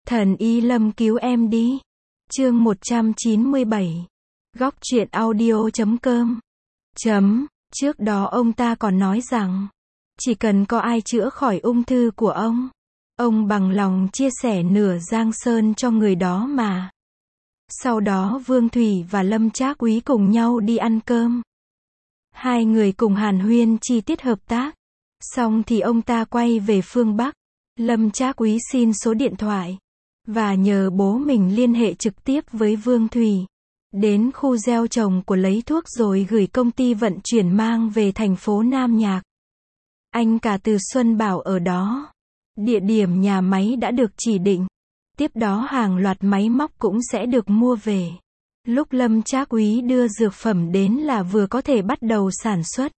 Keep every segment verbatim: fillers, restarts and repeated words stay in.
Thần Y Lâm cứu em đi. Chương một trăm chín mươi bảy. Góc truyện audio chấm com. Chấm. Trước đó ông ta còn nói rằng, chỉ cần có ai chữa khỏi ung thư của ông, ông bằng lòng chia sẻ nửa Giang Sơn cho người đó mà. Sau đó Vương Thủy và Lâm Trác Úy cùng nhau đi ăn cơm. Hai người cùng hàn huyên chi tiết hợp tác. Xong thì ông ta quay về phương Bắc. Lâm Trác Úy xin số điện thoại và nhờ bố mình liên hệ trực tiếp với Vương Thủy, đến khu gieo trồng của lấy thuốc rồi gửi công ty vận chuyển mang về thành phố Nam Nhạc. Anh cả Từ Xuân bảo ở đó, địa điểm nhà máy đã được chỉ định. Tiếp đó hàng loạt máy móc cũng sẽ được mua về. Lúc Lâm Trác Úy đưa dược phẩm đến là vừa có thể bắt đầu sản xuất.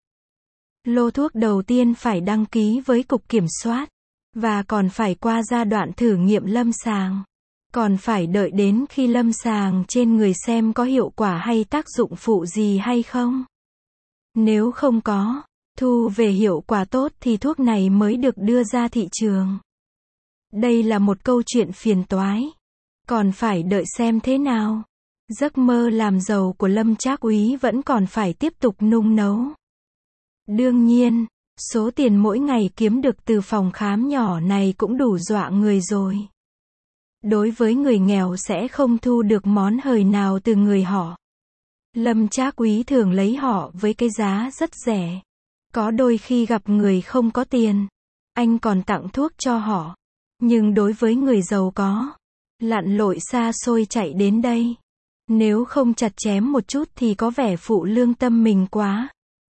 Lô thuốc đầu tiên phải đăng ký với Cục Kiểm soát, và còn phải qua giai đoạn thử nghiệm lâm sàng. Còn phải đợi đến khi lâm sàng trên người xem có hiệu quả hay tác dụng phụ gì hay không. Nếu không có, thu về hiệu quả tốt thì thuốc này mới được đưa ra thị trường. Đây là một câu chuyện phiền toái. Còn phải đợi xem thế nào. Giấc mơ làm giàu của Lâm Trác Úy vẫn còn phải tiếp tục nung nấu. Đương nhiên, số tiền mỗi ngày kiếm được từ phòng khám nhỏ này cũng đủ dọa người rồi. Đối với người nghèo sẽ không thu được món hời nào từ người họ. Lâm Trác Úy thường lấy họ với cái giá rất rẻ. Có đôi khi gặp người không có tiền, anh còn tặng thuốc cho họ. Nhưng đối với người giàu có, lặn lội xa xôi chạy đến đây, nếu không chặt chém một chút thì có vẻ phụ lương tâm mình quá.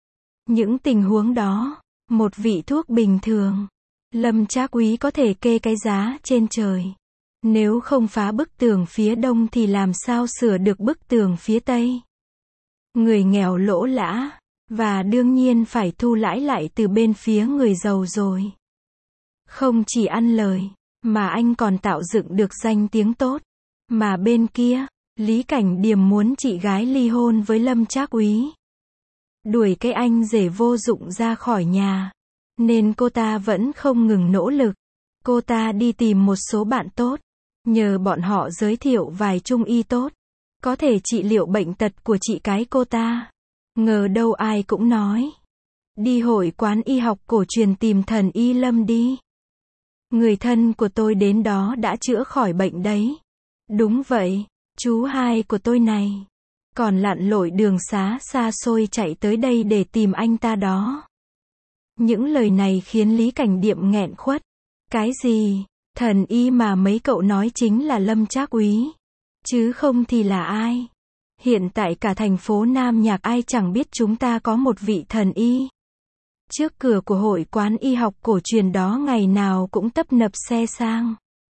Những tình huống đó, một vị thuốc bình thường, Lâm Trác Úy có thể kê cái giá trên trời. Nếu không phá bức tường phía đông thì làm sao sửa được bức tường phía tây. Người nghèo lỗ lã, và đương nhiên phải thu lãi lại từ bên phía người giàu rồi. Không chỉ ăn lời, mà anh còn tạo dựng được danh tiếng tốt. Mà bên kia, Lý Cảnh Điềm muốn chị gái ly hôn với Lâm Trác Úy, đuổi cái anh rể vô dụng ra khỏi nhà. Nên cô ta vẫn không ngừng nỗ lực. Cô ta đi tìm một số bạn tốt, nhờ bọn họ giới thiệu vài trung y tốt, có thể trị liệu bệnh tật của chị cái cô ta. Ngờ đâu ai cũng nói, đi hội quán y học cổ truyền tìm thần y Lâm đi. Người thân của tôi đến đó đã chữa khỏi bệnh đấy. Đúng vậy, chú hai của tôi này còn lặn lội đường xá xa xôi chạy tới đây để tìm anh ta đó. Những lời này khiến Lý Cảnh Điệm nghẹn khuất. Cái gì? Thần y mà mấy cậu nói chính là Lâm Trác Úy, chứ không thì là ai? Hiện tại cả thành phố Nam Nhạc ai chẳng biết chúng ta có một vị thần y. Trước cửa của hội quán y học cổ truyền đó ngày nào cũng tấp nập xe sang.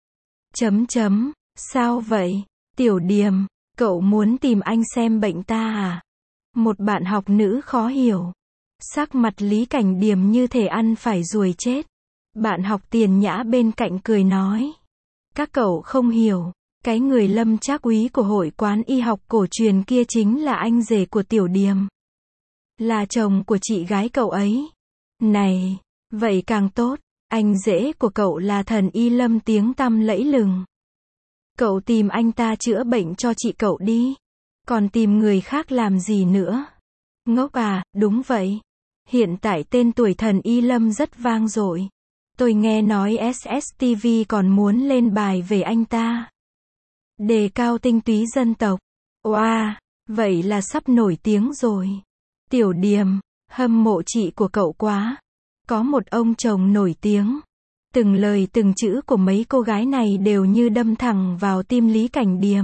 Chấm chấm, sao vậy? Tiểu Điềm, cậu muốn tìm anh xem bệnh ta à? Một bạn học nữ khó hiểu. Sắc mặt Lý Cảnh Điềm như thể ăn phải ruồi chết. Bạn học Tiền Nhã bên cạnh cười nói, các cậu không hiểu, cái người Lâm Trác Úy của hội quán y học cổ truyền kia chính là anh rể của Tiểu Điềm, là chồng của chị gái cậu ấy. Này, vậy càng tốt, anh rể của cậu là thần y Lâm tiếng tăm lẫy lừng. Cậu tìm anh ta chữa bệnh cho chị cậu đi, còn tìm người khác làm gì nữa? Ngốc à? Đúng vậy. Hiện tại tên tuổi thần y Lâm rất vang dội. Tôi nghe nói ét ét tê vê còn muốn lên bài về anh ta, đề cao tinh túy dân tộc. Oa, vậy là sắp nổi tiếng rồi. Tiểu Điềm, hâm mộ chị của cậu quá. Có một ông chồng nổi tiếng. Từng lời từng chữ của mấy cô gái này đều như đâm thẳng vào tim Lý Cảnh Điềm.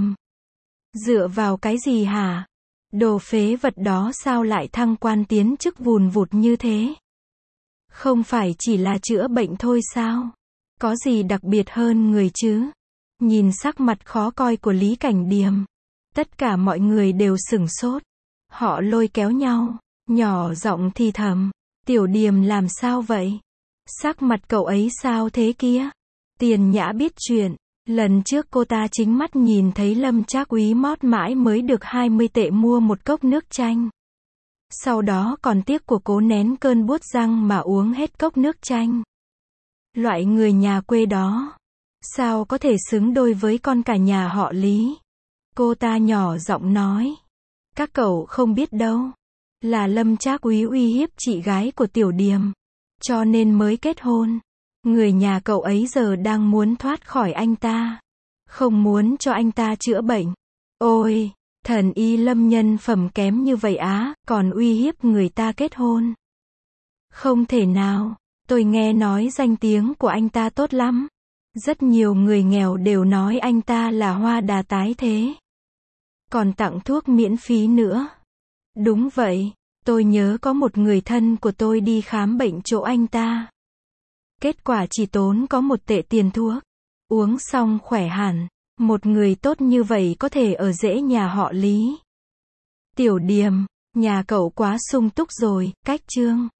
Dựa vào cái gì hả? Đồ phế vật đó sao lại thăng quan tiến chức vùn vụt như thế? Không phải chỉ là chữa bệnh thôi sao? Có gì đặc biệt hơn người chứ? Nhìn sắc mặt khó coi của Lý Cảnh Điềm, tất cả mọi người đều sửng sốt. Họ lôi kéo nhau, nhỏ giọng thì thầm, Tiểu Điềm làm sao vậy? Sắc mặt cậu ấy sao thế kia? Tiền Nhã biết chuyện. Lần trước cô ta chính mắt nhìn thấy Lâm Trác Úy mót mãi mới được hai mươi tệ mua một cốc nước chanh. Sau đó còn tiếc của cố nén cơn buốt răng mà uống hết cốc nước chanh. Loại người nhà quê đó, Sao có thể xứng đôi với con cả nhà họ Lý? Cô ta nhỏ giọng nói. Các cậu không biết đâu. Là Lâm Trác Úy uy hiếp chị gái của Tiểu Điềm. Cho nên mới kết hôn. Người nhà cậu ấy giờ đang muốn thoát khỏi anh ta. Không muốn cho anh ta chữa bệnh. Ôi, thần y Lâm nhân phẩm kém như vậy á, còn uy hiếp người ta kết hôn. Không thể nào, tôi nghe nói danh tiếng của anh ta tốt lắm. Rất nhiều người nghèo đều nói anh ta là hoa đà tái thế. Còn tặng thuốc miễn phí nữa. Đúng vậy, tôi nhớ có một người thân của tôi đi khám bệnh chỗ anh ta. Kết quả chỉ tốn có một tệ tiền thuốc. Uống xong khỏe hẳn. Một người tốt như vậy có thể ở rễ nhà họ Lý. Tiểu Điềm, nhà cậu quá sung túc rồi, cách Trương.